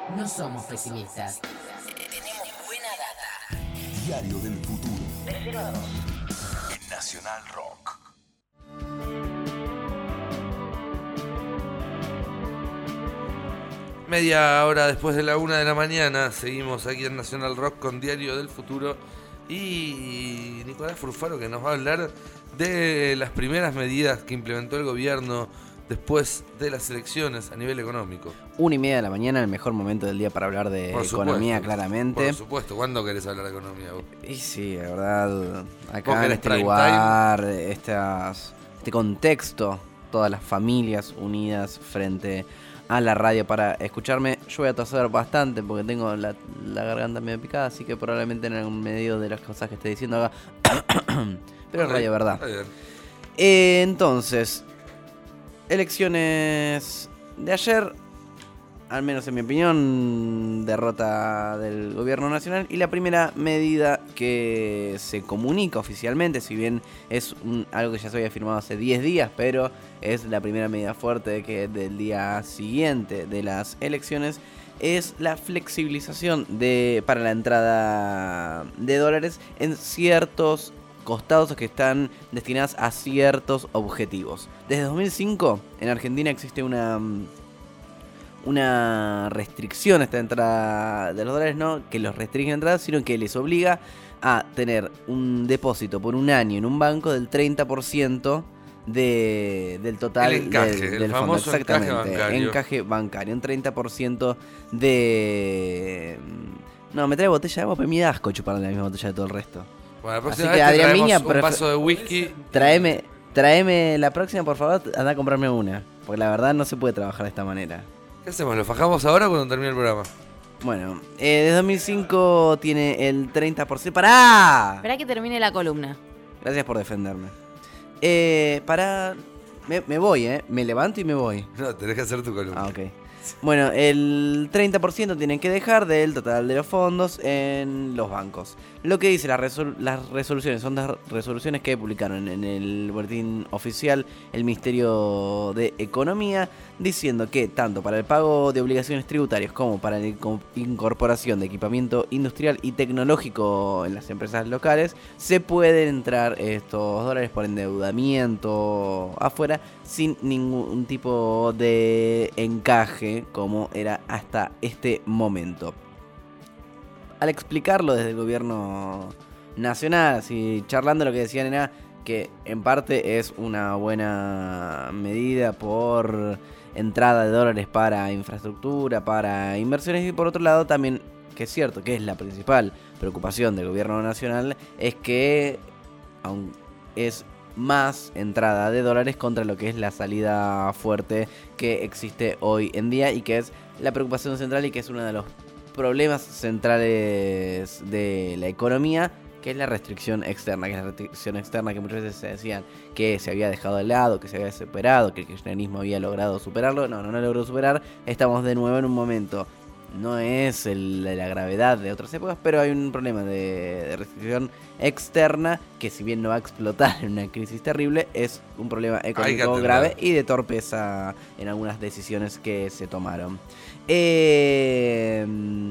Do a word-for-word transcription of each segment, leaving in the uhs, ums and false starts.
No somos pesimistas. Tenemos buena data. Diario del futuro. De cero a dos. En Nacional Rock. Media hora después de la una de la mañana, seguimos aquí en Nacional Rock con Diario del Futuro y Nicolás Furfaro, que nos va a hablar de las primeras medidas que implementó el gobierno después de las elecciones a nivel económico. Una y media de la mañana, el mejor momento del día para hablar de Por economía, supuesto, claramente. Por supuesto, ¿cuándo querés hablar de economía vos? Y sí, la verdad, ¿Vos acá en querés este prime lugar, estas, este contexto, todas las familias unidas frente a la radio para escucharme. Yo voy a toser bastante porque tengo la, la garganta medio picada, así que probablemente en algún medio de las cosas que estoy diciendo haga pero es radio verdad. Eh, entonces, elecciones de ayer, al menos en mi opinión, derrota del gobierno nacional. Y la primera medida que se comunica oficialmente, si bien es un, algo que ya se había firmado hace diez días, pero es la primera medida fuerte de que del día siguiente de las elecciones, es la flexibilización de para la entrada de dólares en ciertos costados que están destinados a ciertos objetivos. Desde dos mil cinco en Argentina existe una una restricción a esta entrada de los dólares, no que los restringe la entrada, sino que les obliga a tener un depósito por un año en un banco del treinta por ciento de, del total el encaje, del, el del fondo. famoso Exactamente, encaje bancario. encaje bancario, un treinta por ciento de... No, me trae botella de agua, pero me da asco chupar la misma botella de todo el resto. Bueno, la Así próxima que, vez te Adrián traemos Miña, un pref- vaso de whisky. Tráeme, tráeme la próxima, por favor, anda a comprarme una. Porque la verdad no se puede trabajar de esta manera. ¿Qué hacemos? ¿Lo fajamos ahora o cuando termine el programa? Bueno, eh, desde dos mil cinco tiene el treinta por ciento. ¡Pará! Esperá que termine la columna. Gracias por defenderme. Eh, pará. Me, me voy, ¿eh? Me levanto y me voy. No, tenés que hacer tu columna. Ah, ok. Bueno, el treinta por ciento tienen que dejar del total de los fondos en los bancos. Lo que dice la resol- las resoluciones, son las resoluciones que publicaron en el boletín oficial el Ministerio de Economía, diciendo que tanto para el pago de obligaciones tributarias como para la inco- incorporación de equipamiento industrial y tecnológico en las empresas locales, se pueden entrar estos dólares por endeudamiento afuera sin ningún tipo de encaje como era hasta este momento. Al explicarlo desde el gobierno nacional, así charlando, lo que decían era que en parte es una buena medida por entrada de dólares para infraestructura, para inversiones, y por otro lado también, que es cierto que es la principal preocupación del gobierno nacional, es que aun es más entrada de dólares contra lo que es la salida fuerte que existe hoy en día y que es la preocupación central y que es uno de los problemas centrales de la economía, que es la restricción externa, que es la restricción externa que muchas veces se decían que se había dejado de lado, que se había superado, que el kirchnerismo había logrado superarlo. No, no lo logró superar. Estamos de nuevo en un momento, no es el de la gravedad de otras épocas, pero hay un problema de, de restricción externa que, si bien no va a explotar en una crisis terrible, es un problema económico grave y de torpeza en algunas decisiones que se tomaron. Eh,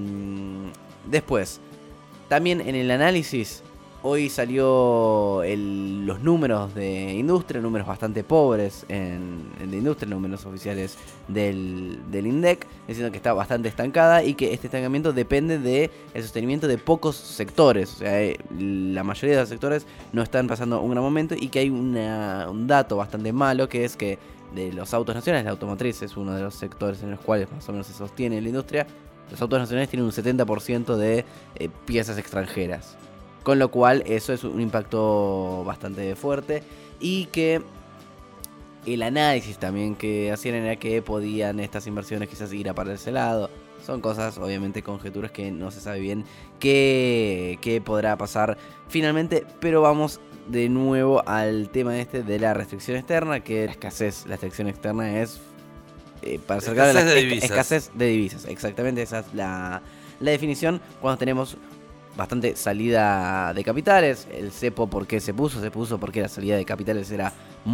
después, también en el análisis, hoy salió el, los números de industria, números bastante pobres en, en de industria, números oficiales del, del INDEC, diciendo que está bastante estancada y que este estancamiento depende del sostenimiento de pocos sectores. O sea, eh, la mayoría de los sectores no están pasando un gran momento y que hay una, un dato bastante malo, que es que de los autos nacionales, la automotriz es uno de los sectores en los cuales más o menos se sostiene la industria. Los autos nacionales tienen un setenta por ciento de eh, piezas extranjeras. Con lo cual eso es un impacto bastante fuerte. Y que el análisis también que hacían era que podían estas inversiones quizás ir a para ese lado. Son cosas, obviamente, conjeturas que no se sabe bien qué, qué podrá pasar finalmente. Pero vamos de nuevo al tema este de la restricción externa, que la escasez, la restricción externa es... Eh, para acercar a la de esca- divisas. escasez de divisas, exactamente, esa es la, la definición. Cuando tenemos bastante salida de capitales, el cepo, ¿por qué se puso? Se puso porque la salida de capitales era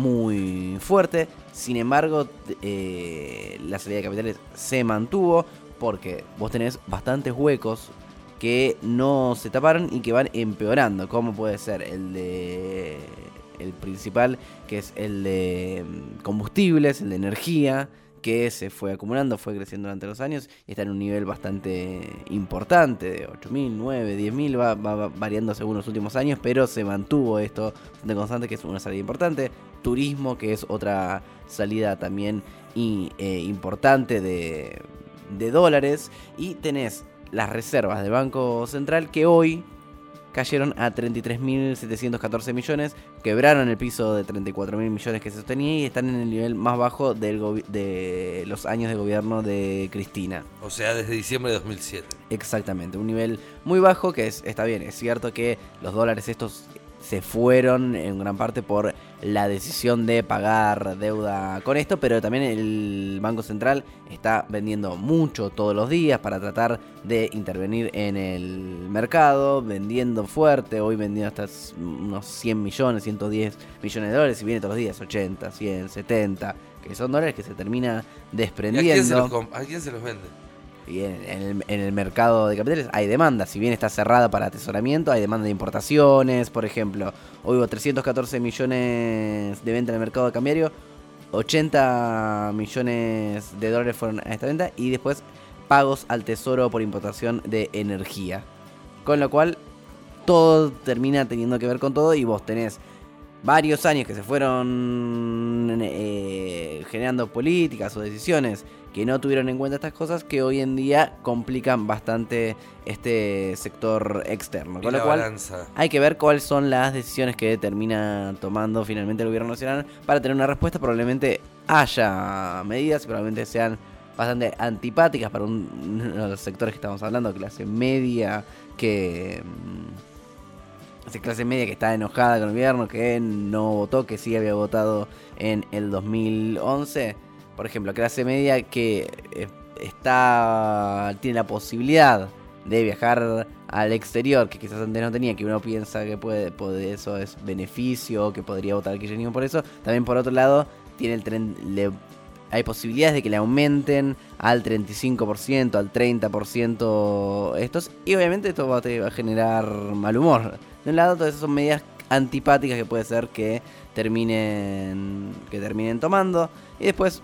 muy fuerte. Sin embargo, eh, la salida de capitales se mantuvo porque vos tenés bastantes huecos que no se taparon y que van empeorando, como puede ser el de el principal, que es el de combustibles, el de energía, que se fue acumulando, fue creciendo durante los años y está en un nivel bastante importante, de ocho mil, nueve, diez mil, va, va variando según los últimos años, pero se mantuvo esto bastante constante, que es una salida importante. Turismo, que es otra salida también y, eh, importante de, de dólares, y tenés las reservas del Banco Central, que hoy cayeron a treinta y tres mil setecientos catorce millones, quebraron el piso de treinta y cuatro mil millones que se sostenía y están en el nivel más bajo del gobi- de los años de gobierno de Cristina. O sea, desde diciembre de dos mil siete. Exactamente, un nivel muy bajo que es, está bien, es cierto que los dólares estos se fueron en gran parte por la decisión de pagar deuda con esto, pero también el Banco Central está vendiendo mucho todos los días para tratar de intervenir en el mercado, vendiendo fuerte, hoy vendiendo hasta unos cien millones, ciento diez millones de dólares, y viene todos los días ochenta, cien, setenta, que son dólares que se termina ¿Y desprendiendo. a quién se los, comp- a quién se los vende? Y en, en el, en el mercado de capitales hay demanda, si bien está cerrada para atesoramiento, hay demanda de importaciones, por ejemplo. Hoy hubo trescientos catorce millones de venta en el mercado cambiario, ochenta millones de dólares fueron a esta venta y después pagos al tesoro por importación de energía. Con lo cual, todo termina teniendo que ver con todo y vos tenés varios años que se fueron eh, generando políticas o decisiones que no tuvieron en cuenta estas cosas, que hoy en día complican bastante este sector externo. Y Con la lo cual balanza. hay que ver cuáles son las decisiones que termina tomando finalmente el gobierno nacional para tener una respuesta. Probablemente haya medidas, probablemente sean bastante antipáticas para un, uno de los sectores que estamos hablando, clase media, que... Esa clase media que está enojada con el gobierno, que no votó, que sí había votado en el dos mil once. Por ejemplo, clase media que eh, está tiene la posibilidad de viajar al exterior, que quizás antes no tenía, que uno piensa que puede, puede eso es beneficio, que podría votar al kirchnerismo por eso. También por otro lado, tiene el tren, le, hay posibilidades de que le aumenten al treinta y cinco por ciento, al treinta por ciento estos, y obviamente esto va a, te va a generar mal humor. De un lado, todas esas son medidas antipáticas que puede ser que terminen que terminen tomando. Y después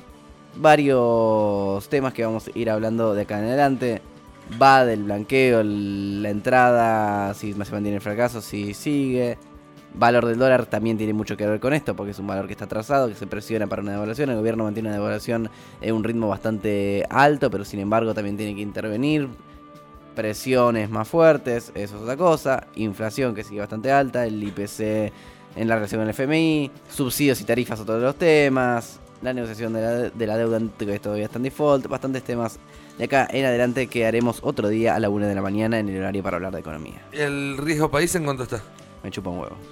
varios temas que vamos a ir hablando de acá en adelante. Va del blanqueo, la entrada, si se mantiene el fracaso, si sigue. Valor del dólar también tiene mucho que ver con esto, porque es un valor que está atrasado, que se presiona para una devaluación. El gobierno mantiene una devaluación en un ritmo bastante alto, pero sin embargo también tiene que intervenir. Presiones más fuertes, eso es otra cosa. Inflación que sigue bastante alta, el I P C en la relación con el F M I, subsidios y tarifas, otros de los temas. La negociación de la, de la deuda, que todavía está en default. Bastantes temas de acá en adelante que haremos otro día a la una de la mañana en el horario para hablar de economía. ¿El riesgo país en cuánto está? Me chupa un huevo.